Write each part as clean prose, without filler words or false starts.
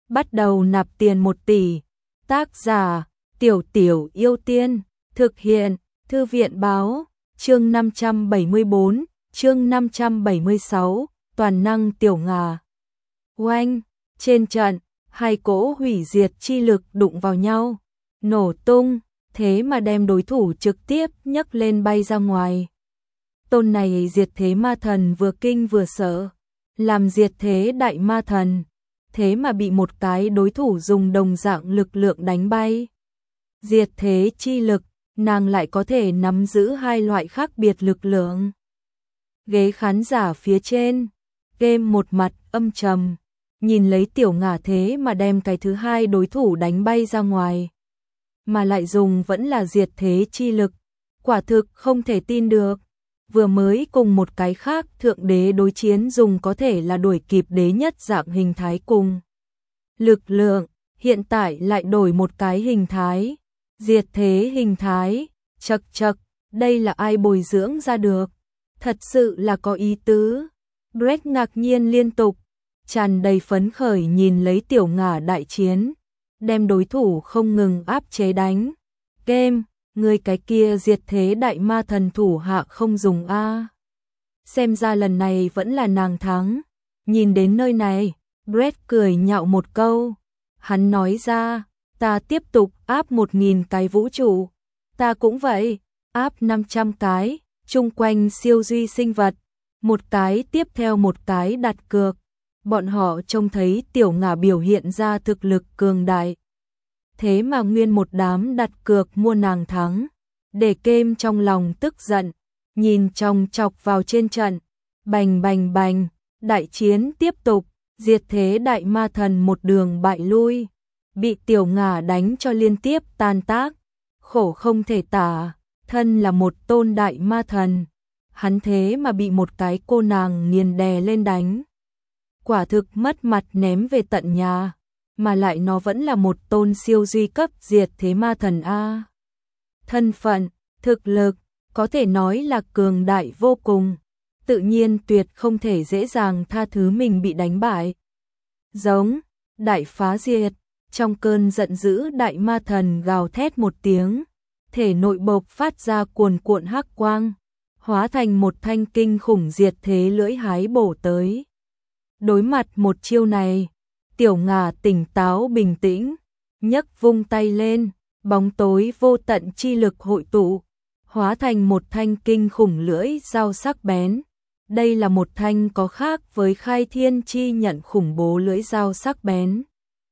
bắt đầu nạp tiền 1 tỷ. Tác giả, Tiểu Tiểu Yêu Tiên, thực hiện, Thư viện báo, chương 574, chương 576, toàn năng tiểu ngà. Oanh, trên trận, hai cỗ hủy diệt chi lực đụng vào nhau, nổ tung, thế mà đem đối thủ trực tiếp nhấc lên bay ra ngoài. Tôn này diệt thế ma thần vừa kinh vừa sợ, làm diệt thế đại ma thần, thế mà bị một cái đối thủ dùng đồng dạng lực lượng đánh bay. Diệt thế chi lực, nàng lại có thể nắm giữ hai loại khác biệt lực lượng. Ghế khán giả phía trên, game một mặt âm trầm, nhìn lấy tiểu ngà thế mà đem cái thứ hai đối thủ đánh bay ra ngoài. Mà lại dùng vẫn là diệt thế chi lực, quả thực không thể tin được. Vừa mới cùng một cái khác thượng đế đối chiến dùng có thể là đuổi kịp đế nhất dạng hình thái cùng lực lượng, hiện tại lại đổi một cái hình thái, diệt thế hình thái, chậc chậc, đây là ai bồi dưỡng ra được, thật sự là có ý tứ. Brett ngạc nhiên liên tục, tràn đầy phấn khởi nhìn lấy tiểu ngà đại chiến, đem đối thủ không ngừng áp chế đánh. Game, người cái kia diệt thế đại ma thần thủ hạ không dùng a. Xem ra lần này vẫn là nàng thắng. Nhìn đến nơi này, Brett cười nhạo một câu. Hắn nói ra, ta tiếp tục áp 1000 cái vũ trụ. Ta cũng vậy, áp 500 cái, chung quanh siêu duy sinh vật. Một cái tiếp theo một cái đặt cược. Bọn họ trông thấy tiểu ngà biểu hiện ra thực lực cường đại. Thế mà nguyên một đám đặt cược mua nàng thắng. Để Kem trong lòng tức giận, nhìn chòng chọc vào trên trận. Bành bành bành, đại chiến tiếp tục, diệt thế đại ma thần một đường bại lui. Bị tiểu ngà đánh cho liên tiếp tan tác. Khổ không thể tả, thân là một tôn đại ma thần. Hắn thế mà bị một cái cô nàng nghiền đè lên đánh. Quả thực mất mặt ném về tận nhà. Mà lại nó vẫn là một tôn siêu duy cấp diệt thế ma thần A. Thân phận, thực lực, có thể nói là cường đại vô cùng. Tự nhiên tuyệt không thể dễ dàng tha thứ mình bị đánh bại. Giống, đại phá diệt, trong cơn giận dữ đại ma thần gào thét một tiếng. Thể nội bộc phát ra cuồn cuộn hắc quang, hóa thành một thanh kinh khủng diệt thế lưỡi hái bổ tới. Đối mặt một chiêu này, tiểu ngà tỉnh táo bình tĩnh, nhấc vung tay lên, bóng tối vô tận chi lực hội tụ, hóa thành một thanh kinh khủng lưỡi dao sắc bén. Đây là một thanh có khác với khai thiên chi nhận khủng bố lưỡi dao sắc bén.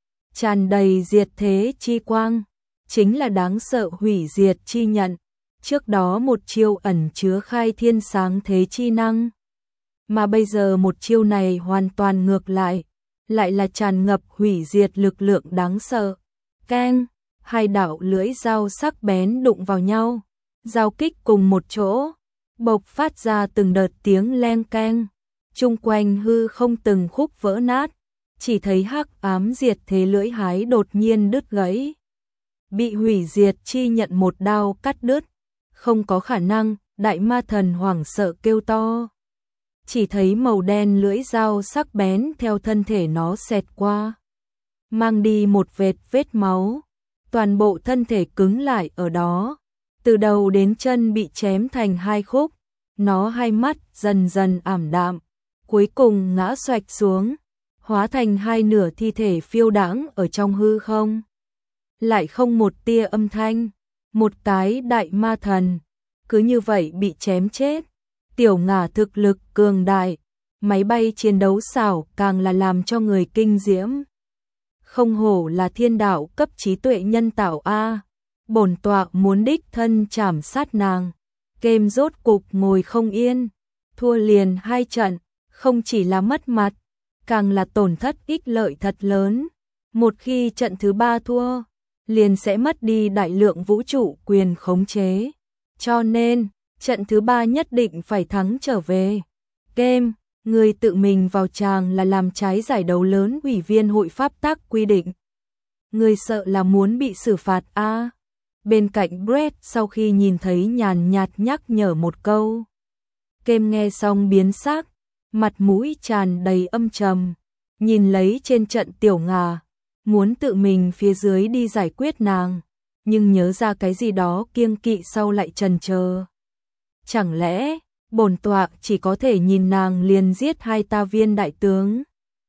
Tràn đầy diệt thế chi quang, chính là đáng sợ hủy diệt chi nhận. Trước đó một chiêu ẩn chứa khai thiên sáng thế chi năng. Mà bây giờ một chiêu này hoàn toàn ngược lại là tràn ngập hủy diệt lực lượng đáng sợ. Keng, hai đạo lưỡi dao sắc bén đụng vào nhau, giao kích cùng một chỗ, bộc phát ra từng đợt tiếng leng keng, chung quanh hư không từng khúc vỡ nát, chỉ thấy hắc ám diệt thế lưỡi hái đột nhiên đứt gãy, bị hủy diệt chi nhận một đao cắt đứt. Không có khả năng, đại ma thần hoảng sợ kêu to. Chỉ thấy màu đen lưỡi dao sắc bén theo thân thể nó xẹt qua, mang đi một vết máu, toàn bộ thân thể cứng lại ở đó, từ đầu đến chân bị chém thành hai khúc, nó hai mắt dần dần ảm đạm, cuối cùng ngã xoạch xuống, hóa thành hai nửa thi thể phiêu đãng ở trong hư không. Lại không một tia âm thanh, một cái đại ma thần, cứ như vậy bị chém chết. Tiểu ngà thực lực cường đại, máy bay chiến đấu xảo càng là làm cho người kinh diễm. Không hổ là thiên đạo cấp trí tuệ nhân tạo A, bổn tọa muốn đích thân chảm sát nàng. Kem rốt cục ngồi không yên, thua liền 2 trận, không chỉ là mất mặt, càng là tổn thất ích lợi thật lớn. Một khi trận thứ 3 thua, liền sẽ mất đi đại lượng vũ trụ quyền khống chế. Cho nên, trận thứ 3 nhất định phải thắng trở về. Kem, người tự mình vào tràng là làm trái giải đấu lớn ủy viên hội pháp tắc quy định. Người sợ là muốn bị xử phạt a. Bên cạnh Brett sau khi nhìn thấy nhàn nhạt nhắc nhở một câu. Kem nghe xong biến sắc, mặt mũi tràn đầy âm trầm, nhìn lấy trên trận tiểu ngà, muốn tự mình phía dưới đi giải quyết nàng, nhưng nhớ ra cái gì đó kiêng kỵ sau lại chần chờ. Chẳng lẽ, bổn tọa chỉ có thể nhìn nàng liền giết hai ta viên đại tướng?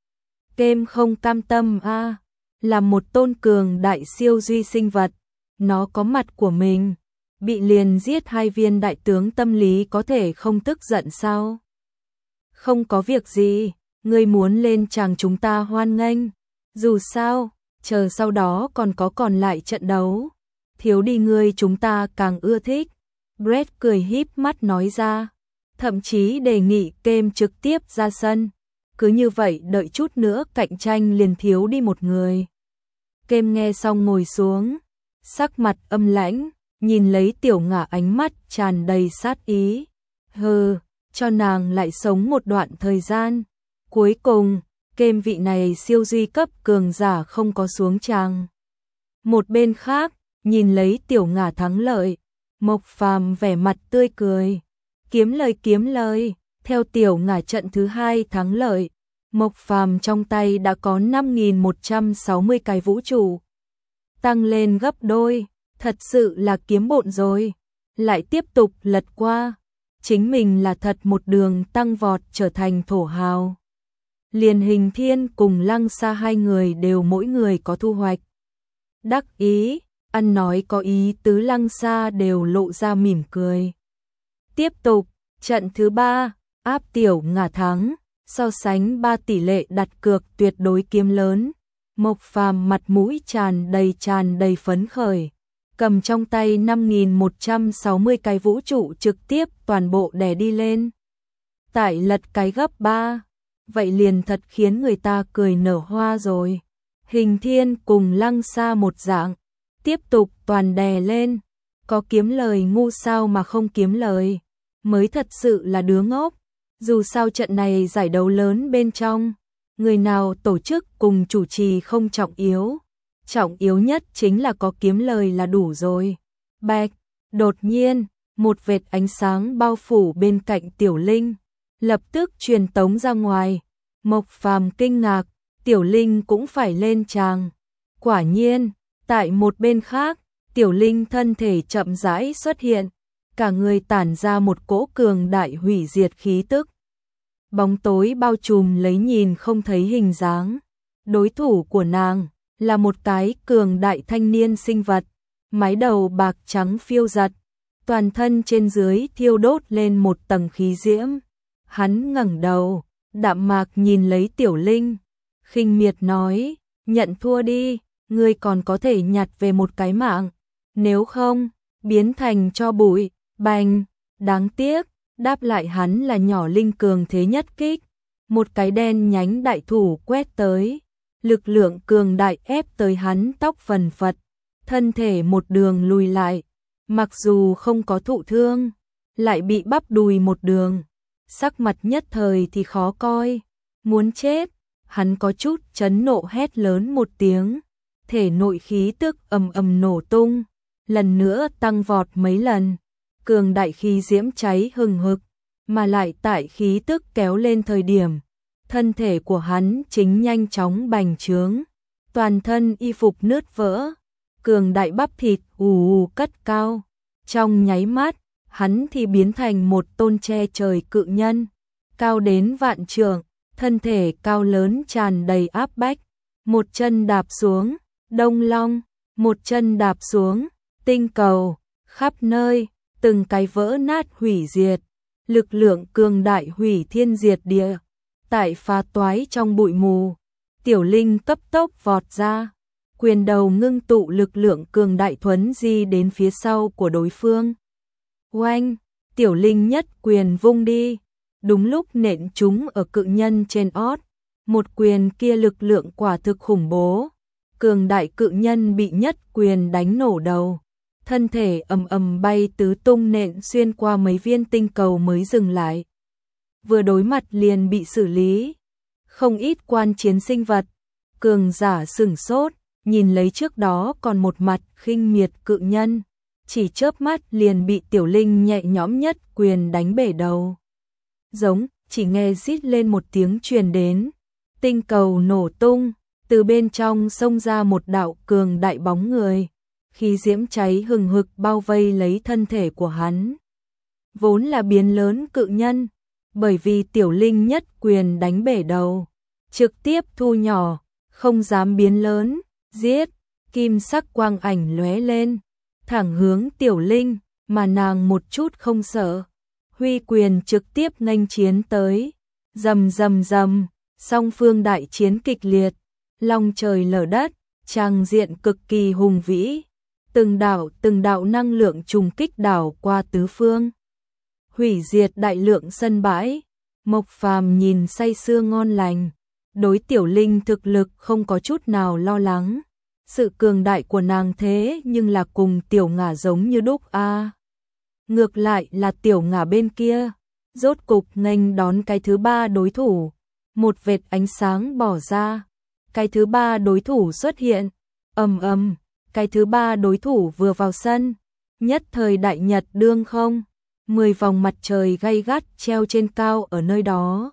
Kem không cam tâm a, là một tôn cường đại siêu duy sinh vật, nó có mặt của mình, bị liền giết hai viên đại tướng tâm lý có thể không tức giận sao? Không có việc gì, ngươi muốn lên chàng chúng ta hoan nghênh, dù sao, chờ sau đó còn lại trận đấu, thiếu đi ngươi chúng ta càng ưa thích. Brett cười híp mắt nói ra, thậm chí đề nghị Kem trực tiếp ra sân, cứ như vậy đợi chút nữa cạnh tranh liền thiếu đi một người. Kem nghe xong ngồi xuống, sắc mặt âm lãnh, nhìn lấy Tiểu Ngả ánh mắt tràn đầy sát ý. Hừ, cho nàng lại sống một đoạn thời gian. Cuối cùng, Kem vị này siêu duy cấp cường giả không có xuống tràng. Một bên khác, nhìn lấy Tiểu Ngả thắng lợi, Mộc Phàm vẻ mặt tươi cười. Kiếm lời, theo Tiểu Ngả trận thứ 2 thắng lợi, Mộc Phàm trong tay đã có 5.160 cái vũ trụ. Tăng lên gấp đôi, thật sự là kiếm bộn rồi. Lại tiếp tục lật qua, chính mình là thật một đường tăng vọt trở thành thổ hào. Liền Hình Thiên cùng Lăng Sa hai người đều mỗi người có thu hoạch. Đắc ý, ăn nói có ý tứ Lăng Sa đều lộ ra mỉm cười. Tiếp tục, trận thứ 3, áp Tiểu Ngả thắng, so sánh 3 tỷ lệ đặt cược tuyệt đối kiếm lớn. Mộc Phàm mặt mũi tràn đầy phấn khởi, cầm trong tay 5.160 cái vũ trụ trực tiếp toàn bộ đè đi lên. Tại lật cái gấp 3, vậy liền thật khiến người ta cười nở hoa rồi. Hình Thiên cùng Lăng Sa một dạng, tiếp tục toàn đè lên, có kiếm lời ngu sao mà không kiếm lời, mới thật sự là đứa ngốc. Dù sao trận này giải đấu lớn bên trong, người nào tổ chức cùng chủ trì không trọng yếu nhất chính là có kiếm lời là đủ rồi. Bạch, đột nhiên, một vệt ánh sáng bao phủ bên cạnh Tiểu Linh, lập tức truyền tống ra ngoài. Mộc Phàm kinh ngạc, Tiểu Linh cũng phải lên tràng. Quả nhiên, tại một bên khác, Tiểu Linh thân thể chậm rãi xuất hiện, cả người tản ra một cỗ cường đại hủy diệt khí tức. Bóng tối bao trùm lấy nhìn không thấy hình dáng. Đối thủ của nàng là một cái cường đại thanh niên sinh vật, mái đầu bạc trắng phiêu giật, toàn thân trên dưới thiêu đốt lên một tầng khí diễm. Hắn ngẩng đầu, đạm mạc nhìn lấy Tiểu Linh, khinh miệt nói, nhận thua đi, ngươi còn có thể nhặt về một cái mạng, nếu không, biến thành tro bụi. Bành, đáng tiếc, đáp lại hắn là nhỏ Linh cường thế nhất kích, một cái đen nhánh đại thủ quét tới, lực lượng cường đại ép tới hắn tóc phần phật, thân thể một đường lùi lại, mặc dù không có thụ thương, lại bị bắp đùi một đường, sắc mặt nhất thời thì khó coi, muốn chết. Hắn có chút chấn nộ hét lớn một tiếng, thể nội khí tức ầm ầm nổ tung, lần nữa tăng vọt mấy lần, cường đại khí diễm cháy hừng hực, mà lại tại khí tức kéo lên thời điểm, thân thể của hắn chính nhanh chóng bành trướng, toàn thân y phục nứt vỡ, cường đại bắp thịt ù cất cao, trong nháy mắt, hắn thì biến thành một tôn che trời cự nhân, cao đến vạn trượng, thân thể cao lớn tràn đầy áp bách, một chân đạp xuống, Đông Long, một chân đạp xuống, tinh cầu, khắp nơi, từng cái vỡ nát hủy diệt, lực lượng cường đại hủy thiên diệt địa, tại phá toái trong bụi mù, Tiểu Linh cấp tốc vọt ra, quyền đầu ngưng tụ lực lượng cường đại thuấn di đến phía sau của đối phương. Oanh, Tiểu Linh nhất quyền vung đi, đúng lúc nện chúng ở cự nhân trên ót, một quyền kia lực lượng quả thực khủng bố, cường đại cự nhân bị nhất quyền đánh nổ đầu, thân thể ầm ầm bay tứ tung nện xuyên qua mấy viên tinh cầu mới dừng lại. Vừa đối mặt liền bị xử lý, không ít quan chiến sinh vật, cường giả sửng sốt, nhìn lấy trước đó còn một mặt khinh miệt cự nhân, chỉ chớp mắt liền bị Tiểu Linh nhẹ nhõm nhất quyền đánh bể đầu. Giống, chỉ nghe rít lên một tiếng truyền đến, tinh cầu nổ tung, từ bên trong xông ra một đạo cường đại bóng người, khí diễm cháy hừng hực bao vây lấy thân thể của hắn. Vốn là biến lớn cự nhân, bởi vì Tiểu Linh nhất quyền đánh bể đầu, trực tiếp thu nhỏ, không dám biến lớn, giết, kim sắc quang ảnh lóe lên, thẳng hướng Tiểu Linh, mà nàng một chút không sợ, huy quyền trực tiếp nghênh chiến tới, rầm rầm rầm, song phương đại chiến kịch liệt, long trời lở đất, tràng diện cực kỳ hùng vĩ, từng đạo năng lượng trùng kích đảo qua tứ phương, hủy diệt đại lượng sân bãi. Mộc Phàm nhìn say sưa ngon lành, đối Tiểu Linh thực lực không có chút nào lo lắng. Sự cường đại của nàng thế nhưng là cùng Tiểu Ngả giống như đúc a. Ngược lại là Tiểu Ngả bên kia, rốt cục nghênh đón cái thứ ba đối thủ, một vệt ánh sáng bỏ ra, cái thứ ba đối thủ xuất hiện, ầm ầm, cái thứ ba đối thủ vừa vào sân, nhất thời đại nhật đương không, 10 vòng mặt trời gay gắt treo trên cao ở nơi đó,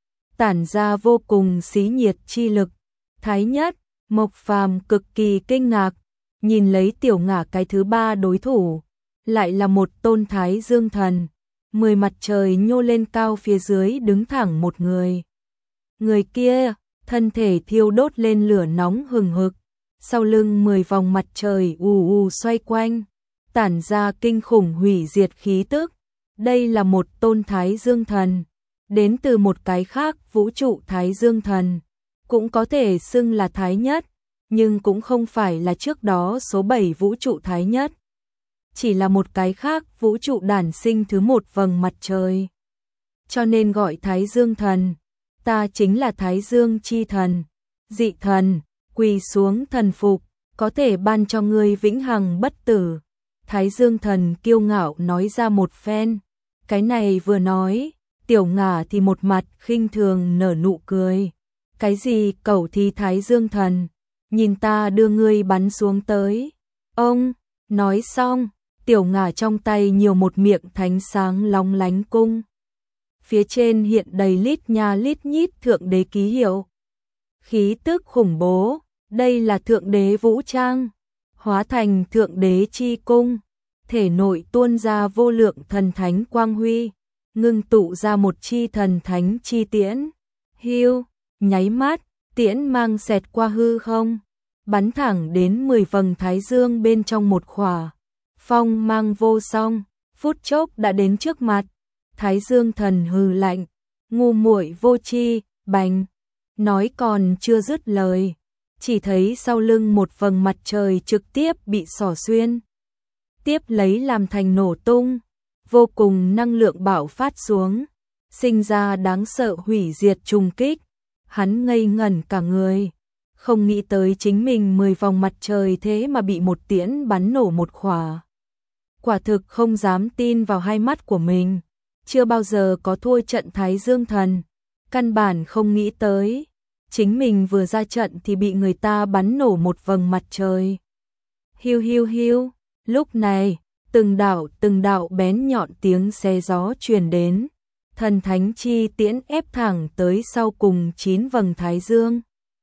tản ra vô cùng xí nhiệt chi lực. Thái nhất, Mộc Phàm cực kỳ kinh ngạc, nhìn lấy Tiểu Ngả cái thứ ba đối thủ, lại là một tôn Thái Dương thần, 10 mặt trời nhô lên cao phía dưới đứng thẳng một người. Người kia, thân thể thiêu đốt lên lửa nóng hừng hực, sau lưng 10 vòng mặt trời ù ù xoay quanh, tản ra kinh khủng hủy diệt khí tức. Đây là một tôn Thái Dương thần, đến từ một cái khác vũ trụ Thái Dương thần, cũng có thể xưng là Thái nhất, nhưng cũng không phải là trước đó số 7 vũ trụ Thái nhất. Chỉ là một cái khác vũ trụ đản sinh thứ một vầng mặt trời. Cho nên gọi Thái Dương thần, ta chính là Thái Dương chi thần, dị thần, quỳ xuống thần phục, có thể ban cho ngươi vĩnh hằng bất tử. Thái Dương thần kiêu ngạo nói ra một phen, cái này vừa nói, Tiểu Ngả thì một mặt khinh thường nở nụ cười. Cái gì cẩu thì Thái Dương thần, nhìn ta đưa ngươi bắn xuống tới. Ông, nói xong, Tiểu Ngả trong tay nhiều một miệng thánh sáng long lánh cung. Phía trên hiện đầy lít nha lít nhít thượng đế ký hiệu. Khí tức khủng bố, đây là thượng đế vũ trang, hóa thành thượng đế chi cung, thể nội tuôn ra vô lượng thần thánh quang huy, ngưng tụ ra một chi thần thánh chi tiễn. Hiu, nháy mắt, tiễn mang xẹt qua hư không, bắn thẳng đến 10 vầng thái dương bên trong một khỏa. Phong mang vô song, phút chốc đã đến trước mặt. Thái Dương thần hừ lạnh, ngu muội vô tri, bành. Nói còn chưa dứt lời, chỉ thấy sau lưng một vầng mặt trời trực tiếp bị xỏ xuyên, tiếp lấy làm thành nổ tung, vô cùng năng lượng bạo phát xuống, sinh ra đáng sợ hủy diệt trùng kích. Hắn ngây ngẩn cả người, không nghĩ tới chính mình 10 vòng mặt trời thế mà bị một tiễn bắn nổ một khỏa. Quả thực không dám tin vào hai mắt của mình, chưa bao giờ có thua trận Thái Dương thần, căn bản không nghĩ tới, chính mình vừa ra trận thì bị người ta bắn nổ một vầng mặt trời. Hiu hiu hiu, lúc này, từng đạo bén nhọn tiếng xé gió truyền đến, thần thánh chi tiễn ép thẳng tới sau cùng 9 vầng Thái Dương.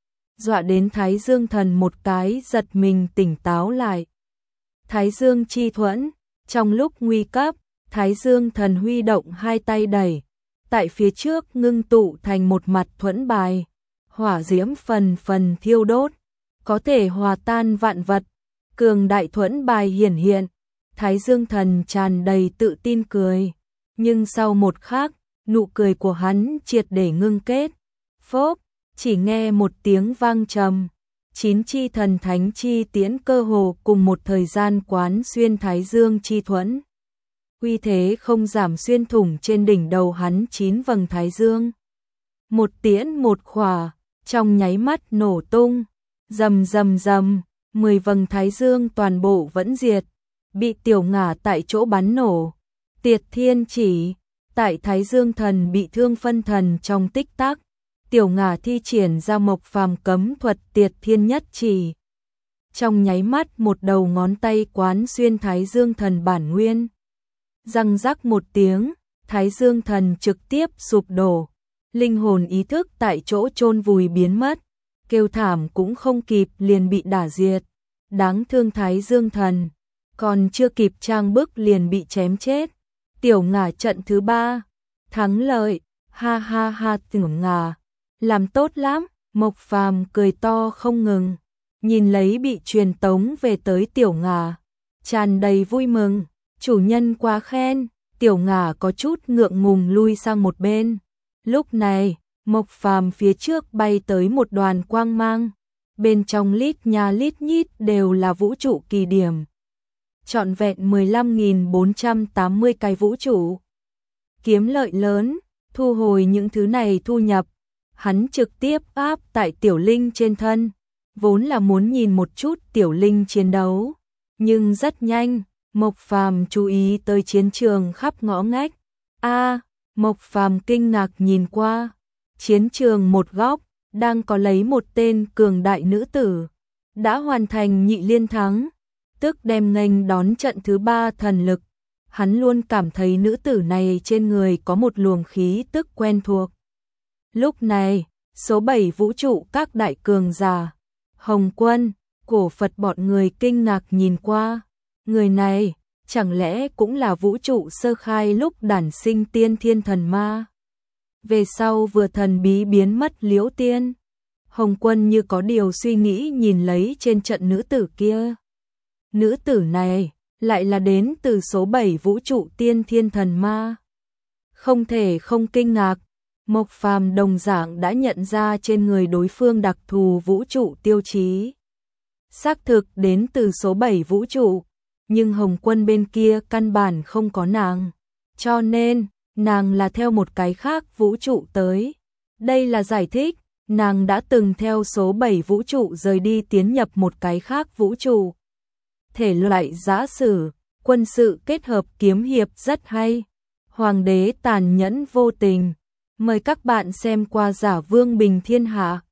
Dọa đến Thái Dương thần một cái giật mình tỉnh táo lại. Thái Dương chi thuẫn, trong lúc nguy cấp, Thái Dương thần huy động hai tay đẩy, tại phía trước ngưng tụ thành một mặt thuẫn bài, hỏa diễm phần phần thiêu đốt, có thể hòa tan vạn vật, cường đại thuẫn bài hiển hiện. Thái Dương thần tràn đầy tự tin cười, nhưng sau một khắc, nụ cười của hắn triệt để ngưng kết. Phốp, chỉ nghe một tiếng vang trầm, 9 chi thần thánh chi tiễn cơ hồ cùng một thời gian quán xuyên Thái Dương chi thuẫn. Uy thế không giảm xuyên thủng trên đỉnh đầu hắn 9 vầng Thái Dương. Một tiễn một khỏa, trong nháy mắt nổ tung, rầm rầm rầm, 10 vầng Thái Dương toàn bộ vẫn diệt, bị Tiểu Ngả tại chỗ bắn nổ. Tiệt thiên chỉ, tại Thái Dương thần bị thương phân thần trong tích tắc, Tiểu Ngả thi triển ra Mộc Phàm cấm thuật Tiệt thiên nhất chỉ. Trong nháy mắt một đầu ngón tay quán xuyên Thái Dương thần bản nguyên. Răng rắc một tiếng, Thái Dương thần trực tiếp sụp đổ, linh hồn ý thức tại chỗ chôn vùi biến mất, kêu thảm cũng không kịp liền bị đả diệt. Đáng thương Thái Dương Thần, còn chưa kịp trang bức liền bị chém chết. Tiểu Ngà trận thứ 3, thắng lợi, ha ha ha. Tiểu Ngà, làm tốt lắm. Mộc Phàm cười to không ngừng, nhìn lấy bị truyền tống về tới Tiểu Ngà, tràn đầy vui mừng. Chủ nhân quá khen. Tiểu Ngà có chút ngượng ngùng lui sang một bên. Lúc này, Mộc Phàm phía trước bay tới một đoàn quang mang, bên trong lít nha lít nhít đều là vũ trụ kỳ điểm. Trọn vẹn 15.480 cái vũ trụ. Kiếm lợi lớn, thu hồi những thứ này thu nhập, hắn trực tiếp áp tại Tiểu Linh trên thân, vốn là muốn nhìn một chút Tiểu Linh chiến đấu, nhưng rất nhanh, Mộc Phàm chú ý tới chiến trường khắp ngõ ngách. Mộc Phàm kinh ngạc nhìn qua, chiến trường một góc, đang có lấy một tên cường đại nữ tử, đã hoàn thành nhị liên thắng, tức đem nghênh đón trận thứ 3 thần lực. Hắn luôn cảm thấy nữ tử này trên người có một luồng khí tức quen thuộc. Lúc này, số 7 vũ trụ các đại cường giả, Hồng Quân, Cổ Phật bọn người kinh ngạc nhìn qua. Người này, chẳng lẽ cũng là vũ trụ sơ khai lúc đản sinh tiên thiên thần ma? Về sau vừa thần bí biến mất Liễu Tiên. Hồng Quân như có điều suy nghĩ nhìn lấy trên trận nữ tử kia. Nữ tử này lại là đến từ số 7 vũ trụ tiên thiên thần ma. Không thể không kinh ngạc, Mộc Phàm đồng dạng đã nhận ra trên người đối phương đặc thù vũ trụ tiêu chí. Xác thực đến từ số 7 vũ trụ, nhưng Hồng Quân bên kia căn bản không có nàng, cho nên nàng là theo một cái khác vũ trụ tới. Đây là giải thích, nàng đã từng theo số 7 vũ trụ rời đi tiến nhập một cái khác vũ trụ. Thể loại giã sử, quân sự kết hợp kiếm hiệp rất hay. Hoàng đế tàn nhẫn vô tình. Mời các bạn xem qua Giả Vương Bình Thiên Hạ.